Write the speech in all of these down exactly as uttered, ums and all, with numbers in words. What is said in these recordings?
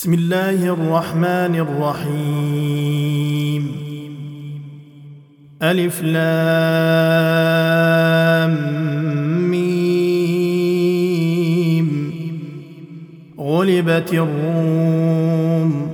بسم الله الرحمن الرحيم. ألف لام ميم. غلبت الروم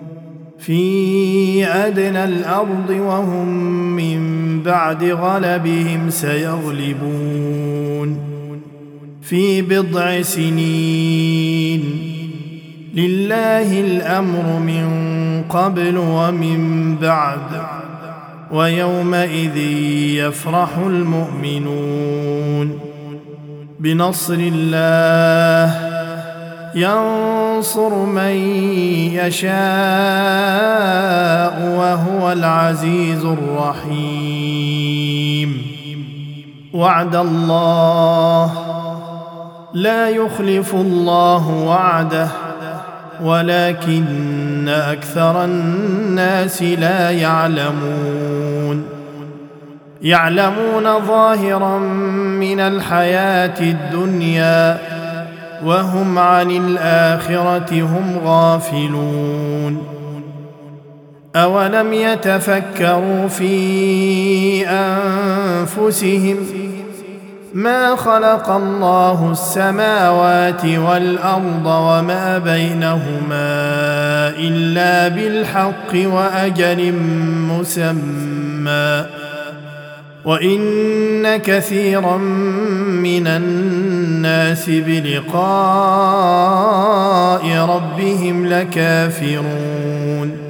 في أدنى الأرض وهم من بعد غلبهم سيغلبون في بضع سنين. لله الأمر من قبل ومن بعد ويومئذ يفرح المؤمنون بنصر الله ينصر من يشاء وهو العزيز الرحيم. وعد الله لا يخلف الله وعده ولكن أكثر الناس لا يعلمون. يعلمون ظاهرا من الحياة الدنيا وهم عن الآخرة هم غافلون. أولم يتفكروا في أنفسهم ما خلق الله السماوات والأرض وما بينهما إلا بالحق وأجل مسمى وإن كثيرا من الناس بلقاء ربهم لكافرون.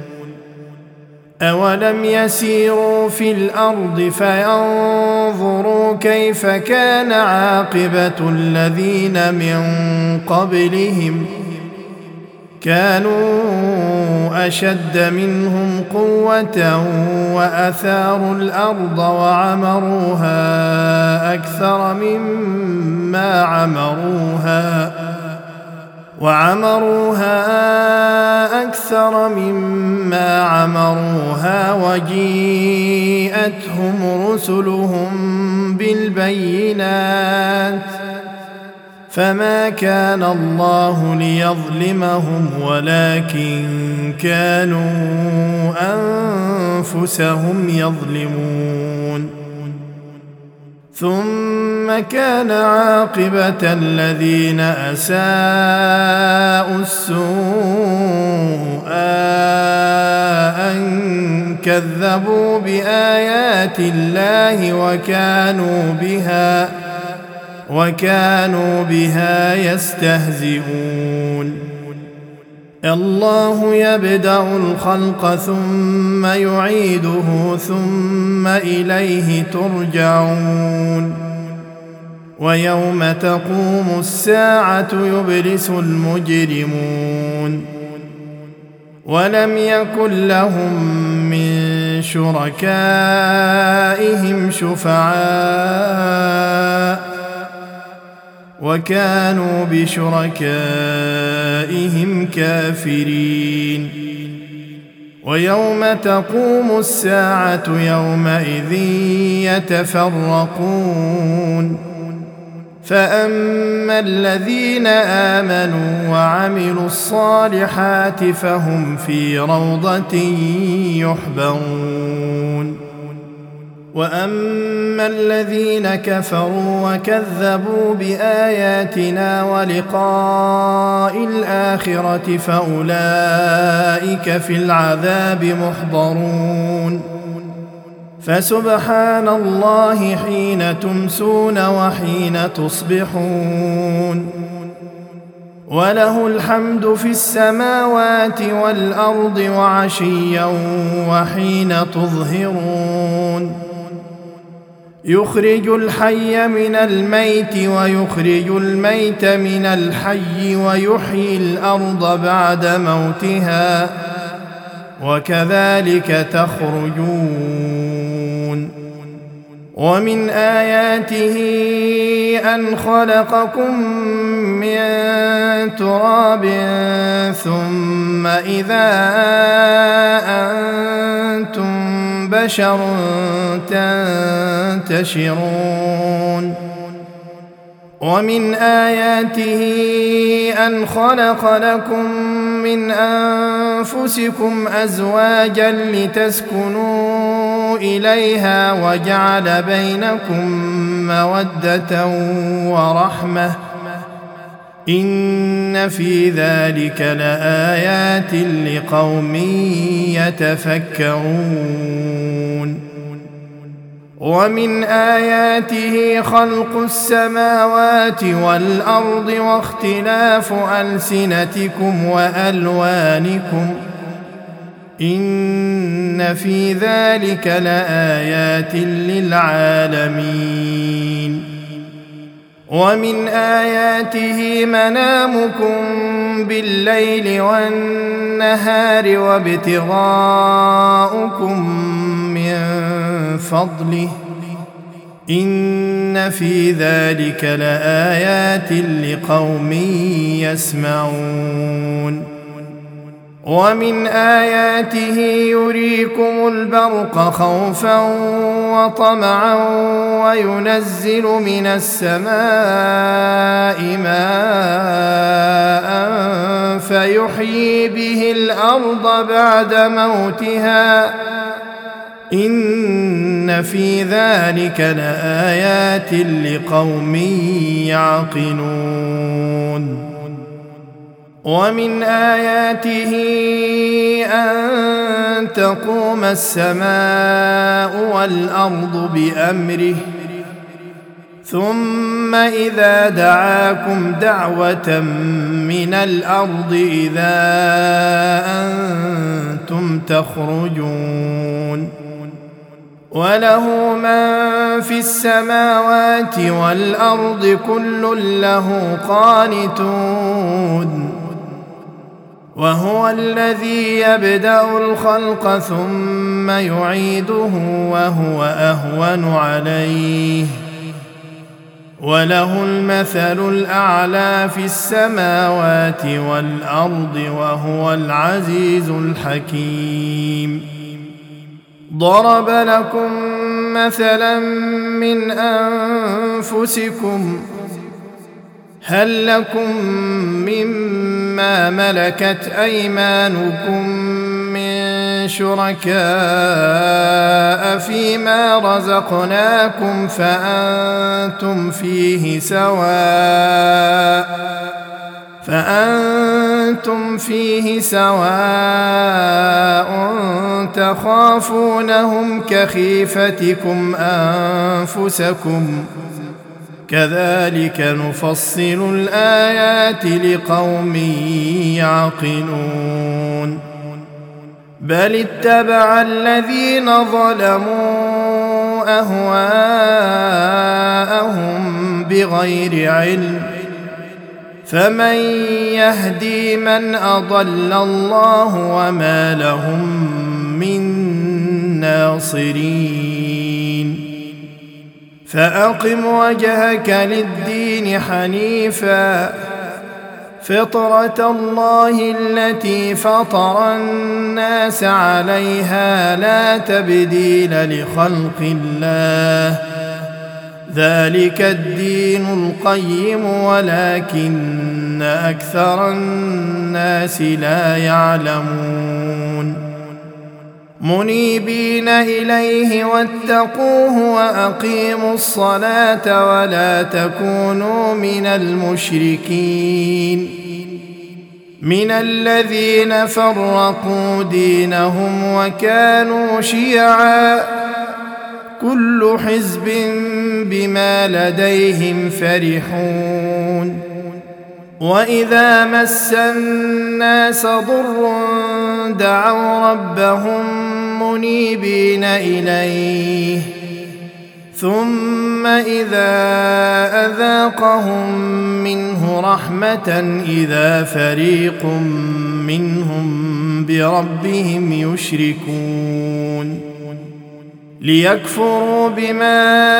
أولم يسيروا في الأرض فينظروا كيف كان عاقبة الذين من قبلهم كانوا أشد منهم قوة وأثاروا الأرض وعمروها أكثر مما عمروها وعمروها أكثر مما عمروها وجيءتهم رسلهم بالبينات فما كان الله ليظلمهم ولكن كانوا أنفسهم يظلمون. ثم كان عاقبة الذين أساءوا السوء أن كذبوا بآيات الله وكانوا بها وكانوا بها يستهزئون. الله يبدأ الخلق ثم يعيده ثم إليه ترجعون. ويوم تقوم الساعة يبلس المجرمون ولم يكن لهم من شركائهم شفعاء وكانوا بشركائهم كافرين. ويوم تقوم الساعة يومئذ يتفرقون فأما الذين آمنوا وعملوا الصالحات فهم في روضة يحبرون. وأما الذين كفروا وكذبوا بآياتنا ولقاء الآخرة فأولئك في العذاب محضرون. فسبحان الله حين تمسون وحين تصبحون وله الحمد في السماوات والأرض وعشيا وحين تظهرون. يخرج الحي من الميت ويخرج الميت من الحي ويحيي الأرض بعد موتها وكذلك تخرجون. ومن آياته أن خلقكم من تراب ثم إذا أنتم بشر تنتشرون. ومن آياته أن خلق لكم من أنفسكم أزواجا لتسكنوا إليها وجعل بينكم مودة ورحمة إن في ذلك لآيات لقوم يتفكرون ومن آياته خلق السماوات والأرض واختلاف ألسنتكم وألوانكم إن في ذلك لآيات للعالمين ومن آياته منامكم بالليل والنهار وابتغاؤكم من فضله إن في ذلك لآيات لقوم يسمعون ومن آياته يريكم البرق خوفا وطمعا وينزل من السماء ماء فيحيي به الأرض بعد موتها إن في ذلك لآيات لقوم يعقلون ومن آياته أن تقوم السماء والأرض بأمره ثم إذا دعاكم دعوة من الأرض إذا أنتم تخرجون وله من في السماوات والأرض كل له قانتون وهو الذي يبدأ الخلق ثم يعيده وهو أهون عليه وله المثل الأعلى في السماوات والأرض وهو العزيز الحكيم ضرب لكم مثلا من أنفسكم هل لكم مما ملكت أيمانكم من شركاء فيما رزقناكم فأنتم فيه سواء فأنتم فيه سواء تخافونهم كخيفتكم أنفسكم كذلك نفصل الآيات لقوم يعقلون بل اتبع الذين ظلموا أهواءهم بغير علم فمن يهدي من أضل الله وما لهم من ناصرين فأقم وجهك للدين حنيفا فطرة الله التي فطر الناس عليها لا تبديل لخلق الله ذلك الدين القيم ولكن أكثر الناس لا يعلمون منيبين إليه واتقوه وأقيموا الصلاة ولا تكونوا من المشركين من الذين فرقوا دينهم وكانوا شيعا كل حزب بما لديهم فرحون وإذا مس الناس ضر دعوا ربهم منيبين إليه ثم إذا أذاقهم منه رحمة إذا فريق منهم بربهم يشركون ليكفروا بما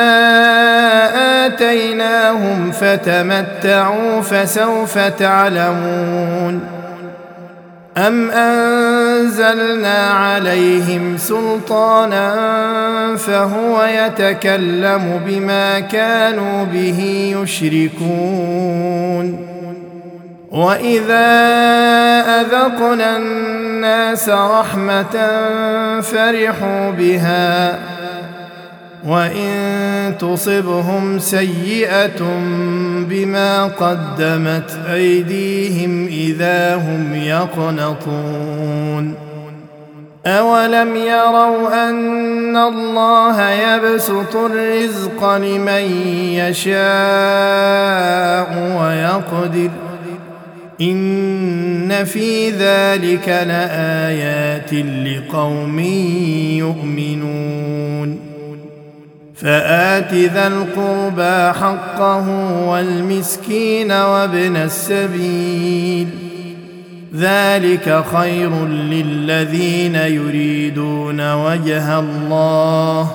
آتيناهم فتمتعوا فسوف تعلمون أم أنزلنا عليهم سلطانا فهو يتكلم بما كانوا به يشركون وإذا أذقنا الناس رحمة فرحوا بها وإن تصبهم سيئة بما قدمت أيديهم إذا هم يقنطون أولم يروا أن الله يبسط الرزق لمن يشاء ويقدر إن في ذلك لآيات لقوم يؤمنون فآت ذا القربى حقه والمسكين وابن السبيل ذلك خير للذين يريدون وجه الله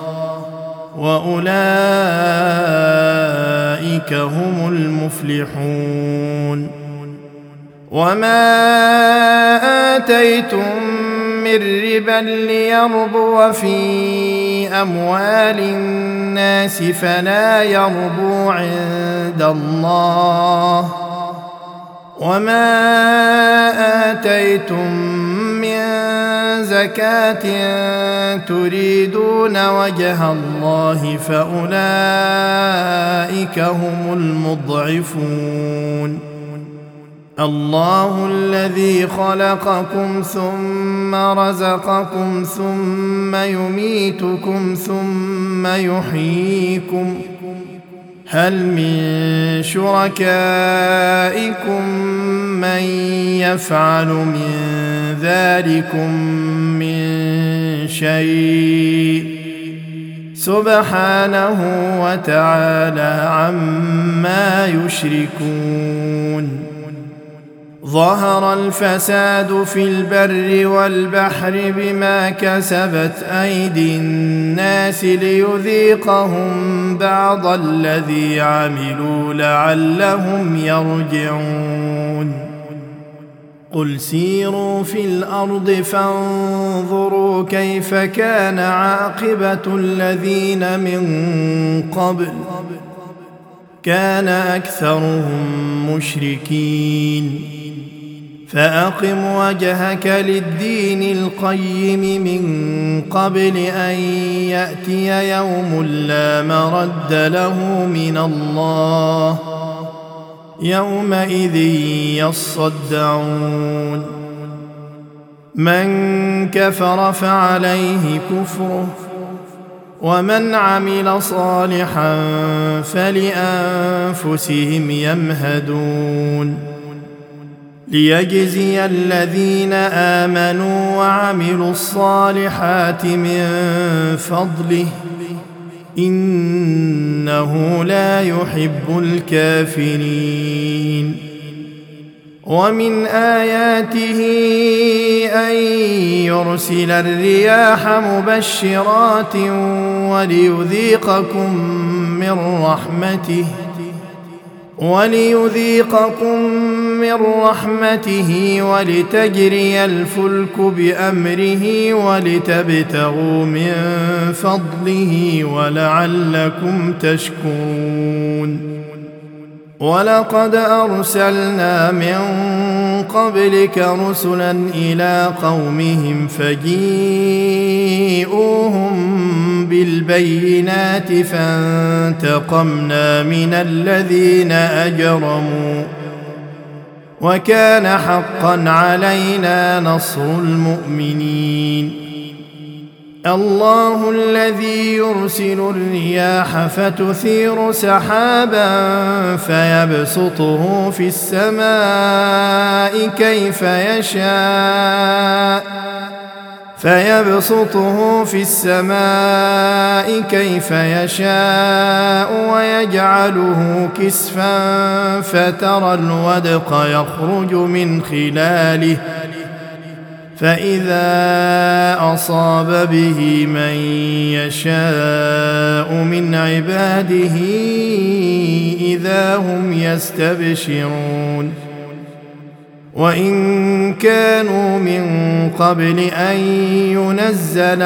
وأولئك هم المفلحون وما آتيتم من ربا ليربو في أموال الناس فلا يربو عند الله وما آتيتم من زكاة تريدون وجه الله فأولئك هم المضعفون الله الذي خلقكم ثم رزقكم ثم يميتكم ثم يحييكم هل من شركائكم من يفعل من ذلكم من شيء سبحانه وتعالى عما يشركون ظهر الفساد في البر والبحر بما كسبت أيدي الناس ليذيقهم بعض الذي عملوا لعلهم يرجعون قل سيروا في الأرض فانظروا كيف كان عاقبة الذين من قبل كان أكثرهم مشركين فأقم وجهك للدين القيم من قبل أن يأتي يوم لا مرد له من الله يومئذ يصدعون من كفر فعليه كفره ومن عمل صالحا فلأنفسهم يمهدون ليجزي الذين آمنوا وعملوا الصالحات من فضله إنه لا يحب الكافرين ومن آياته أن يرسل الرياح مبشرات وليذيقكم من رحمته وليذيقكم من رحمته ولتجري الفلك بأمره ولتبتغوا من فضله ولعلكم تشكرون ولقد أرسلنا من قبلك رسلا إلى قومهم فجيءوهم بالبينات فانتقمنا من الذين أجرموا وكان حقا علينا نصر المؤمنين الله الذي يرسل الرياح فتثير سحابا فيبسطه في السماء كيف يشاء فيبسطه في السماء كيف يشاء ويجعله كسفا فترى الودق يخرج من خلاله فإذا أصاب به من يشاء من عباده إذا هم يستبشرون وإن كانوا من قبل أن ينزل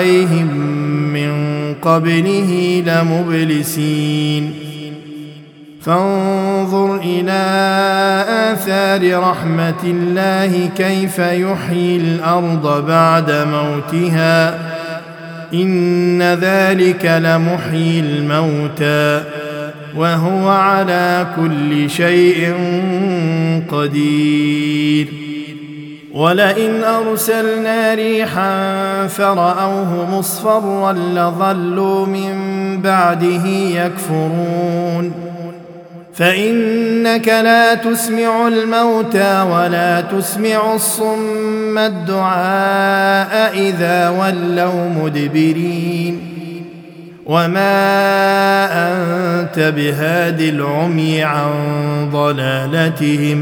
عليهم من قبله لمبلسين فانظر إلى آثار رحمة الله كيف يحيي الأرض بعد موتها إن ذلك لمحيي الموتى وهو على كل شيء قدير ولئن أرسلنا ريحا فرأوه مصفرا لظلوا من بعده يكفرون فإنك لا تسمع الموتى ولا تسمع الصم الدعاء إذا ولوا مدبرين وما أنت بهاد العمي عن ضلالتهم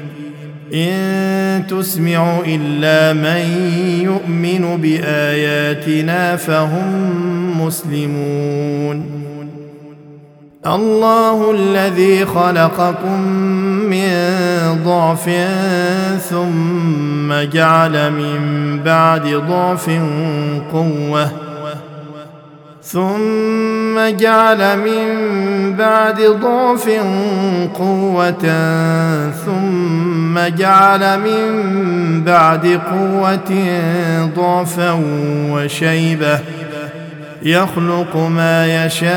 إن تسمع إلا من يؤمن بآياتنا فهم مسلمون الله الذي خلقكم من ضعف ثم جعل من بعد ضعف قوة ثم جعل من بعد ضعف قوة ثم جعل من بعد قوة ضعفا وشيبة يخلق ما يشاء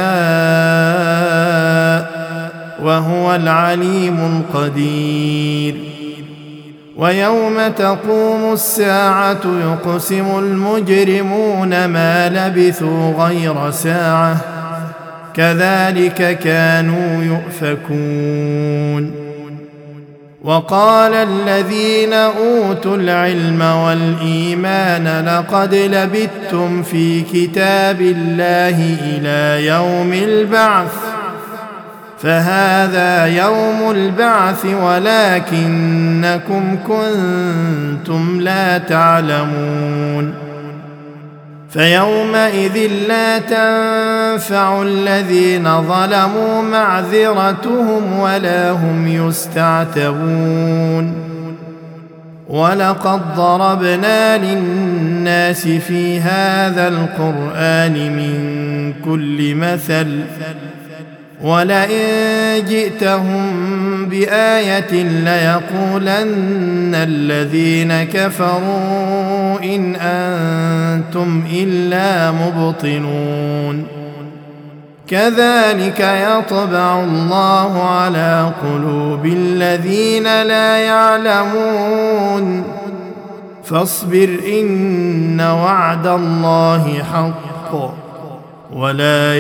وهو العليم القدير ويوم تقوم الساعة يقسم المجرمون ما لبثوا غير ساعة كذلك كانوا يؤفكون وقال الذين أوتوا العلم والإيمان لقد لبثتم في كتاب الله إلى يوم البعث فهذا يوم البعث ولكنكم كنتم لا تعلمون فيومئذ لا تنفع الذين ظلموا معذرتهم ولا هم يستعتبون ولقد ضربنا للناس في هذا القرآن من كل مثل ولئن جئتهم بآية ليقولن الذين كفروا إن أنتم إلا مبطلون كذلك يطبع الله على قلوب الذين لا يعلمون فاصبر إن وعد الله حق ولا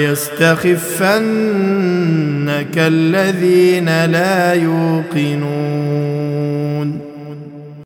يستخفنك الذين لا يوقنون